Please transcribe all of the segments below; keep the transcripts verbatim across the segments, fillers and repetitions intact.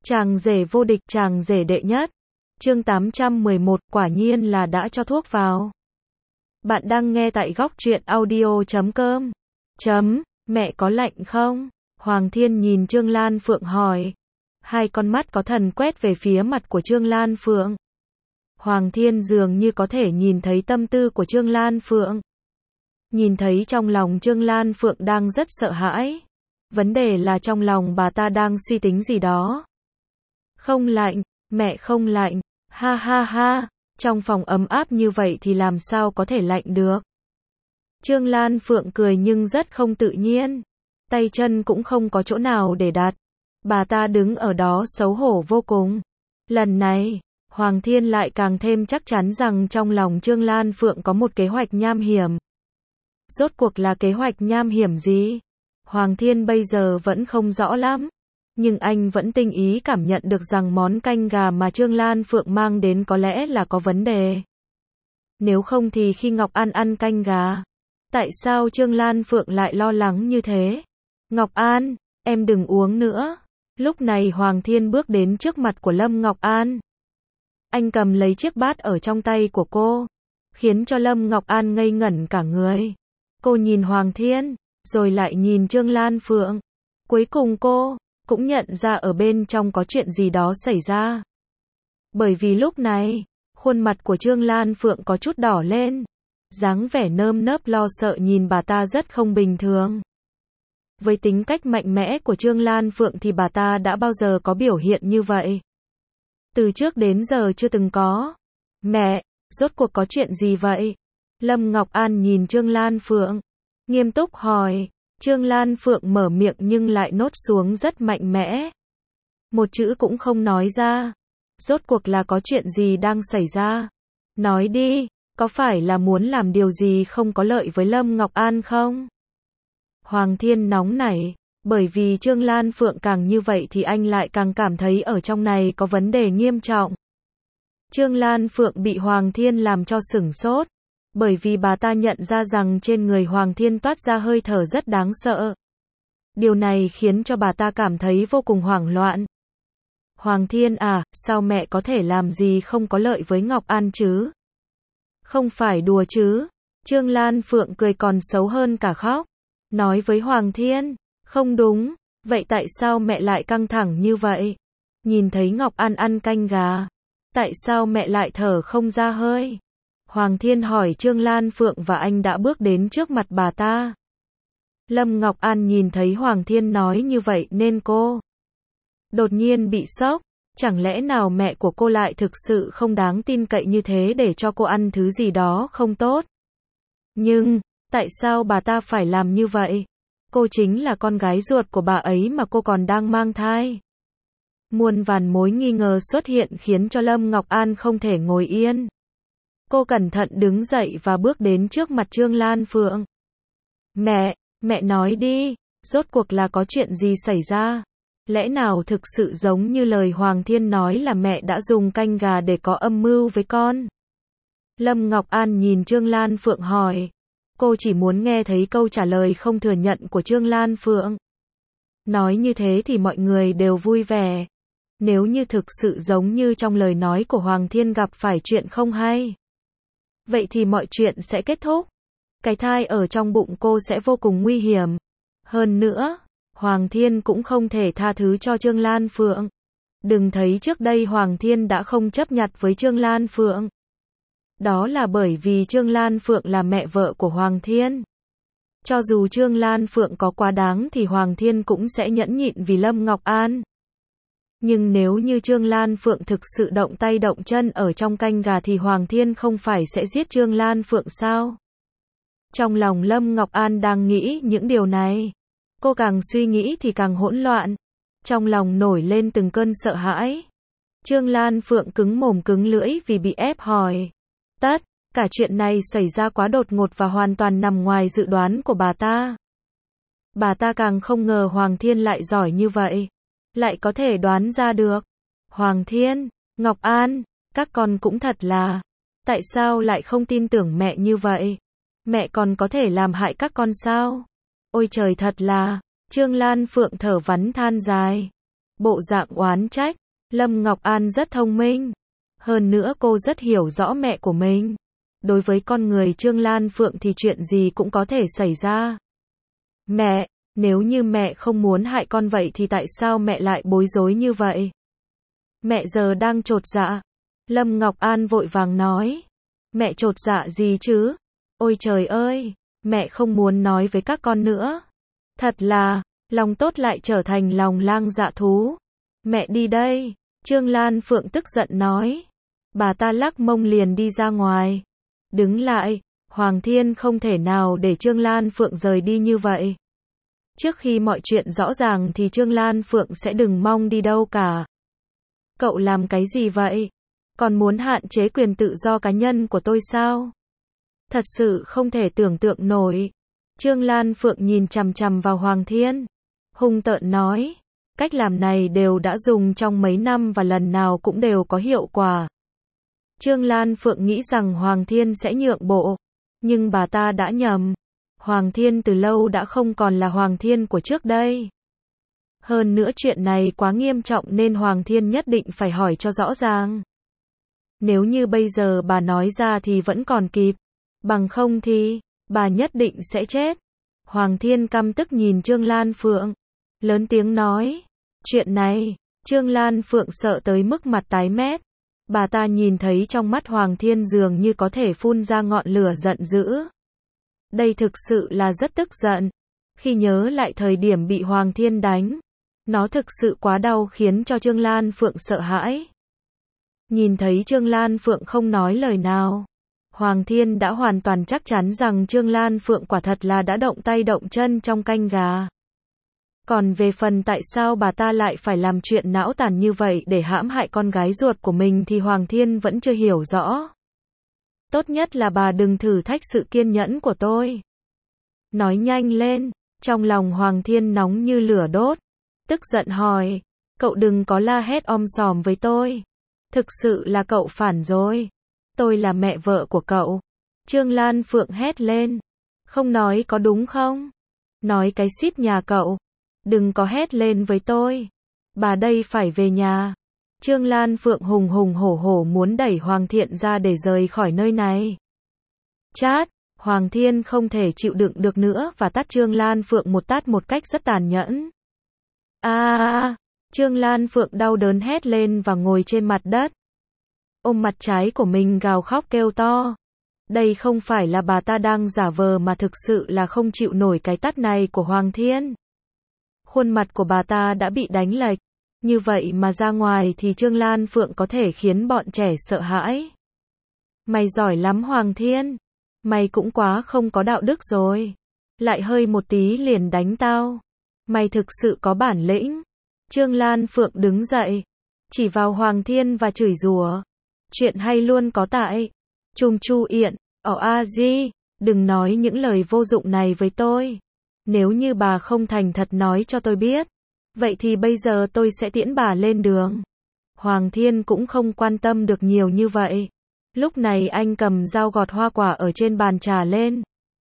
Chàng rể vô địch, chàng rể đệ nhất. Chương tám trăm mười một, quả nhiên là đã cho thuốc vào. Bạn đang nghe tại góc truyện audio chấm com. Chấm, mẹ có lạnh không? Hoàng Thiên nhìn Trương Lan Phượng hỏi. Hai con mắt có thần quét về phía mặt của Trương Lan Phượng. Hoàng Thiên dường như có thể nhìn thấy tâm tư của Trương Lan Phượng. Nhìn thấy trong lòng Trương Lan Phượng đang rất sợ hãi. Vấn đề là trong lòng bà ta đang suy tính gì đó. Không lạnh, mẹ không lạnh, ha ha ha, trong phòng ấm áp như vậy thì làm sao có thể lạnh được. Trương Lan Phượng cười nhưng rất không tự nhiên, tay chân cũng không có chỗ nào để đặt. Bà ta đứng ở đó xấu hổ vô cùng. Lần này, Hoàng Thiên lại càng thêm chắc chắn rằng trong lòng Trương Lan Phượng có một kế hoạch nham hiểm. Rốt cuộc là kế hoạch nham hiểm gì? Hoàng Thiên bây giờ vẫn không rõ lắm. Nhưng anh vẫn tinh ý cảm nhận được rằng món canh gà mà Trương Lan Phượng mang đến có lẽ là có vấn đề. Nếu không thì khi Ngọc An ăn canh gà, tại sao Trương Lan Phượng lại lo lắng như thế? Ngọc An, em đừng uống nữa. Lúc này Hoàng Thiên bước đến trước mặt của Lâm Ngọc An. Anh cầm lấy chiếc bát ở trong tay của cô, khiến cho Lâm Ngọc An ngây ngẩn cả người. Cô nhìn Hoàng Thiên, rồi lại nhìn Trương Lan Phượng. Cuối cùng cô cũng nhận ra ở bên trong có chuyện gì đó xảy ra. Bởi vì lúc này, khuôn mặt của Trương Lan Phượng có chút đỏ lên. Dáng vẻ nơm nớp lo sợ nhìn bà ta rất không bình thường. Với tính cách mạnh mẽ của Trương Lan Phượng thì bà ta đã bao giờ có biểu hiện như vậy. Từ trước đến giờ chưa từng có. Mẹ, rốt cuộc có chuyện gì vậy? Lâm Ngọc An nhìn Trương Lan Phượng, nghiêm túc hỏi. Trương Lan Phượng mở miệng nhưng lại nốt xuống rất mạnh mẽ. Một chữ cũng không nói ra. Rốt cuộc là có chuyện gì đang xảy ra? Nói đi, có phải là muốn làm điều gì không có lợi với Lâm Ngọc An không? Hoàng Thiên nóng nảy, bởi vì Trương Lan Phượng càng như vậy thì anh lại càng cảm thấy ở trong này có vấn đề nghiêm trọng. Trương Lan Phượng bị Hoàng Thiên làm cho sửng sốt. Bởi vì bà ta nhận ra rằng trên người Hoàng Thiên toát ra hơi thở rất đáng sợ. Điều này khiến cho bà ta cảm thấy vô cùng hoảng loạn. Hoàng Thiên à, sao mẹ có thể làm gì không có lợi với Ngọc An chứ? Không phải đùa chứ? Trương Lan Phượng cười còn xấu hơn cả khóc. Nói với Hoàng Thiên, không đúng, vậy tại sao mẹ lại căng thẳng như vậy? Nhìn thấy Ngọc An ăn canh gà, tại sao mẹ lại thở không ra hơi? Hoàng Thiên hỏi Trương Lan Phượng và anh đã bước đến trước mặt bà ta. Lâm Ngọc An nhìn thấy Hoàng Thiên nói như vậy nên cô đột nhiên bị sốc. Chẳng lẽ nào mẹ của cô lại thực sự không đáng tin cậy như thế để cho cô ăn thứ gì đó không tốt? Nhưng, tại sao bà ta phải làm như vậy? Cô chính là con gái ruột của bà ấy mà cô còn đang mang thai. Muôn vàn mối nghi ngờ xuất hiện khiến cho Lâm Ngọc An không thể ngồi yên. Cô cẩn thận đứng dậy và bước đến trước mặt Trương Lan Phượng. Mẹ, mẹ nói đi, rốt cuộc là có chuyện gì xảy ra? Lẽ nào thực sự giống như lời Hoàng Thiên nói là mẹ đã dùng canh gà để có âm mưu với con? Lâm Ngọc An nhìn Trương Lan Phượng hỏi. Cô chỉ muốn nghe thấy câu trả lời không thừa nhận của Trương Lan Phượng. Nói như thế thì mọi người đều vui vẻ. Nếu như thực sự giống như trong lời nói của Hoàng Thiên gặp phải chuyện không hay, vậy thì mọi chuyện sẽ kết thúc. Cái thai ở trong bụng cô sẽ vô cùng nguy hiểm. Hơn nữa, Hoàng Thiên cũng không thể tha thứ cho Trương Lan Phượng. Đừng thấy trước đây Hoàng Thiên đã không chấp nhặt với Trương Lan Phượng. Đó là bởi vì Trương Lan Phượng là mẹ vợ của Hoàng Thiên. Cho dù Trương Lan Phượng có quá đáng thì Hoàng Thiên cũng sẽ nhẫn nhịn vì Lâm Ngọc An. Nhưng nếu như Trương Lan Phượng thực sự động tay động chân ở trong canh gà thì Hoàng Thiên không phải sẽ giết Trương Lan Phượng sao? Trong lòng Lâm Ngọc An đang nghĩ những điều này. Cô càng suy nghĩ thì càng hỗn loạn. Trong lòng nổi lên từng cơn sợ hãi. Trương Lan Phượng cứng mồm cứng lưỡi vì bị ép hỏi. Tất cả chuyện này xảy ra quá đột ngột và hoàn toàn nằm ngoài dự đoán của bà ta. Bà ta càng không ngờ Hoàng Thiên lại giỏi như vậy. Lại có thể đoán ra được. Hoàng Thiên, Ngọc An, các con cũng thật là. Tại sao lại không tin tưởng mẹ như vậy? Mẹ còn có thể làm hại các con sao? Ôi trời thật là. Trương Lan Phượng thở vắn than dài. bộ dạng oán trách. Lâm Ngọc An rất thông minh. Hơn nữa cô rất hiểu rõ mẹ của mình. Đối với con người Trương Lan Phượng thì chuyện gì cũng có thể xảy ra. Mẹ, nếu như mẹ không muốn hại con vậy thì tại sao mẹ lại bối rối như vậy? Mẹ giờ đang chột dạ. Lâm Ngọc An vội vàng nói. Mẹ chột dạ gì chứ? Ôi trời ơi, mẹ không muốn nói với các con nữa. Thật là, lòng tốt lại trở thành lòng lang dạ thú. Mẹ đi đây, Trương Lan Phượng tức giận nói. Bà ta lắc mông liền đi ra ngoài. Đứng lại, Hoàng Thiên không thể nào để Trương Lan Phượng rời đi như vậy. Trước khi mọi chuyện rõ ràng thì Trương Lan Phượng sẽ đừng mong đi đâu cả. Cậu làm cái gì vậy? Còn muốn hạn chế quyền tự do cá nhân của tôi sao? Thật sự không thể tưởng tượng nổi. Trương Lan Phượng nhìn chằm chằm vào Hoàng Thiên. Hung tợn nói. Cách làm này đều đã dùng trong mấy năm và lần nào cũng đều có hiệu quả. Trương Lan Phượng nghĩ rằng Hoàng Thiên sẽ nhượng bộ. Nhưng bà ta đã nhầm. Hoàng Thiên từ lâu đã không còn là Hoàng Thiên của trước đây. Hơn nữa chuyện này quá nghiêm trọng nên Hoàng Thiên nhất định phải hỏi cho rõ ràng. Nếu như bây giờ bà nói ra thì vẫn còn kịp. Bằng không thì, bà nhất định sẽ chết. Hoàng Thiên căm tức nhìn Trương Lan Phượng. Lớn tiếng nói. Chuyện này, Trương Lan Phượng sợ tới mức mặt tái mét. Bà ta nhìn thấy trong mắt Hoàng Thiên dường như có thể phun ra ngọn lửa giận dữ. Đây thực sự là rất tức giận. Khi nhớ lại thời điểm bị Hoàng Thiên đánh, nó thực sự quá đau khiến cho Trương Lan Phượng sợ hãi. Nhìn thấy Trương Lan Phượng không nói lời nào, Hoàng Thiên đã hoàn toàn chắc chắn rằng Trương Lan Phượng quả thật là đã động tay động chân trong canh gà. Còn về phần tại sao bà ta lại phải làm chuyện não tàn như vậy để hãm hại con gái ruột của mình thì Hoàng Thiên vẫn chưa hiểu rõ. Tốt nhất là bà đừng thử thách sự kiên nhẫn của tôi. Nói nhanh lên, trong lòng Hoàng Thiên nóng như lửa đốt. Tức giận hỏi, cậu đừng có la hét om sòm với tôi. Thực sự là cậu phản rồi. Tôi là mẹ vợ của cậu. Trương Lan Phượng hét lên. Không nói có đúng không? Nói cái xít nhà cậu. Đừng có hét lên với tôi. Bà đây phải về nhà. Trương Lan Phượng hùng hùng hổ hổ muốn đẩy Hoàng Thiên ra để rời khỏi nơi này. Chát, Hoàng Thiên không thể chịu đựng được nữa và tát Trương Lan Phượng một tát một cách rất tàn nhẫn. A à, Trương Lan Phượng đau đớn hét lên và ngồi trên mặt đất. Ôm mặt trái của mình gào khóc kêu to. Đây không phải là bà ta đang giả vờ mà thực sự là không chịu nổi cái tát này của Hoàng Thiên. Khuôn mặt của bà ta đã bị đánh lệch. Như vậy mà ra ngoài thì Trương Lan Phượng có thể khiến bọn trẻ sợ hãi. Mày giỏi lắm Hoàng Thiên. Mày cũng quá không có đạo đức rồi. Lại hơi một tí liền đánh tao. Mày thực sự có bản lĩnh. Trương Lan Phượng đứng dậy. Chỉ vào Hoàng Thiên và chửi rủa. Chuyện hay luôn có tại. Chùm chu yện, ở a di, đừng nói những lời vô dụng này với tôi. Nếu như bà không thành thật nói cho tôi biết. Vậy thì bây giờ tôi sẽ tiễn bà lên đường. Hoàng Thiên cũng không quan tâm được nhiều như vậy. Lúc này anh cầm dao gọt hoa quả ở trên bàn trà lên.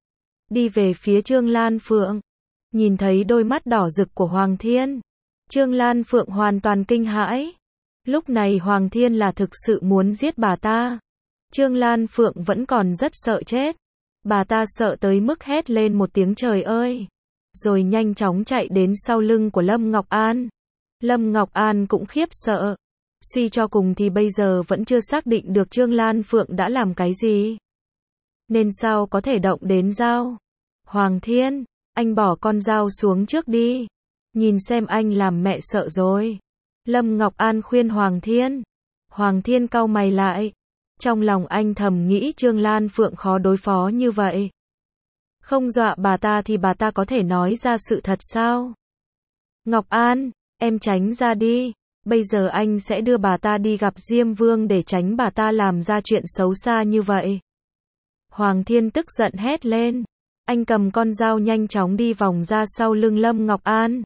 Đi về phía Trương Lan Phượng. Nhìn thấy đôi mắt đỏ rực của Hoàng Thiên. Trương Lan Phượng hoàn toàn kinh hãi. Lúc này Hoàng Thiên là thực sự muốn giết bà ta. Trương Lan Phượng vẫn còn rất sợ chết. Bà ta sợ tới mức hét lên một tiếng trời ơi. Rồi nhanh chóng chạy đến sau lưng của Lâm Ngọc An. Lâm Ngọc An cũng khiếp sợ. Suy cho cùng thì bây giờ vẫn chưa xác định được Trương Lan Phượng đã làm cái gì. Nên sao có thể động đến dao. Hoàng Thiên, anh bỏ con dao xuống trước đi. Nhìn xem anh làm mẹ sợ rồi. Lâm Ngọc An khuyên Hoàng Thiên. Hoàng Thiên cau mày lại. Trong lòng anh thầm nghĩ Trương Lan Phượng khó đối phó như vậy. Không dọa bà ta thì bà ta có thể nói ra sự thật sao? Ngọc An, em tránh ra đi. Bây giờ anh sẽ đưa bà ta đi gặp Diêm Vương để tránh bà ta làm ra chuyện xấu xa như vậy. Hoàng Thiên tức giận hét lên. Anh cầm con dao nhanh chóng đi vòng ra sau lưng Lâm Ngọc An.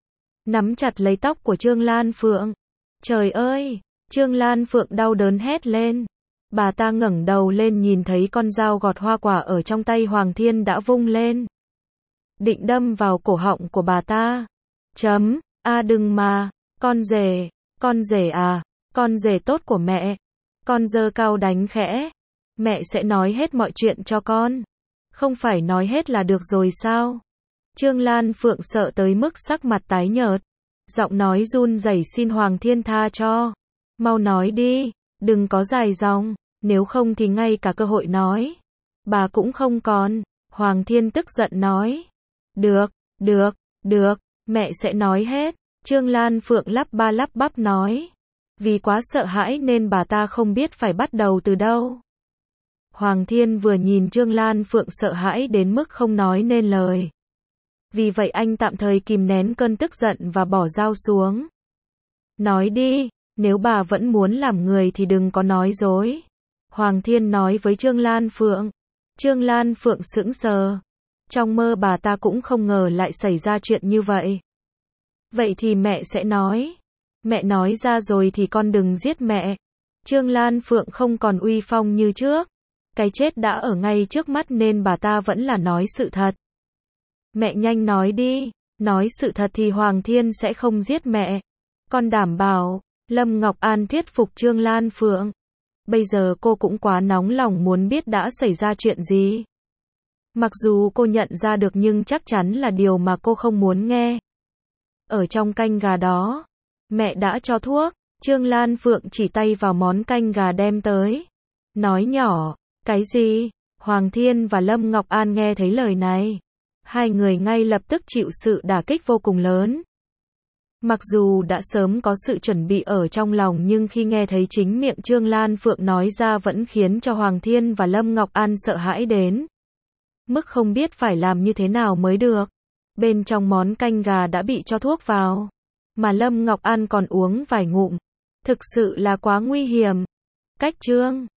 Nắm chặt lấy tóc của Trương Lan Phượng. Trời ơi! Trương Lan Phượng đau đớn hét lên. Bà ta ngẩng đầu lên nhìn thấy con dao gọt hoa quả ở trong tay Hoàng Thiên đã vung lên. Định đâm vào cổ họng của bà ta. Chấm, a à đừng mà, Con rể, con rể à, con rể tốt của mẹ. Con giơ cao đánh khẽ. Mẹ sẽ nói hết mọi chuyện cho con. Không phải nói hết là được rồi sao? Trương Lan Phượng sợ tới mức sắc mặt tái nhợt. Giọng nói run rẩy xin Hoàng Thiên tha cho. Mau nói đi, đừng có dài dòng, nếu không thì ngay cả cơ hội nói. Bà cũng không còn. Hoàng Thiên tức giận nói. Được, được, được, mẹ sẽ nói hết. Trương Lan Phượng lắp ba lắp bắp nói. Vì quá sợ hãi nên bà ta không biết phải bắt đầu từ đâu. Hoàng Thiên vừa nhìn Trương Lan Phượng sợ hãi đến mức không nói nên lời. Vì vậy anh tạm thời kìm nén cơn tức giận và bỏ dao xuống. Nói đi, nếu bà vẫn muốn làm người thì đừng có nói dối. Hoàng Thiên nói với Trương Lan Phượng. Trương Lan Phượng sững sờ. Trong mơ bà ta cũng không ngờ lại xảy ra chuyện như vậy. Vậy thì mẹ sẽ nói. Mẹ nói ra rồi thì con đừng giết mẹ. Trương Lan Phượng không còn uy phong như trước. Cái chết đã ở ngay trước mắt nên bà ta vẫn là nói sự thật. Mẹ nhanh nói đi, nói sự thật thì Hoàng Thiên sẽ không giết mẹ. Con đảm bảo. Lâm Ngọc An thuyết phục Trương Lan Phượng. Bây giờ cô cũng quá nóng lòng muốn biết đã xảy ra chuyện gì. Mặc dù cô nhận ra được nhưng chắc chắn là điều mà cô không muốn nghe. Ở trong canh gà đó, mẹ đã cho thuốc. Trương Lan Phượng chỉ tay vào món canh gà đem tới. Nói nhỏ, cái gì? Hoàng Thiên và Lâm Ngọc An nghe thấy lời này. Hai người ngay lập tức chịu sự đả kích vô cùng lớn. Mặc dù đã sớm có sự chuẩn bị ở trong lòng nhưng khi nghe thấy chính miệng Trương Lan Phượng nói ra vẫn khiến cho Hoàng Thiên và Lâm Ngọc An sợ hãi đến mức không biết phải làm như thế nào mới được. Bên trong món canh gà đã bị cho thuốc vào, mà Lâm Ngọc An còn uống vài ngụm. Thực sự là quá nguy hiểm. Cách Trương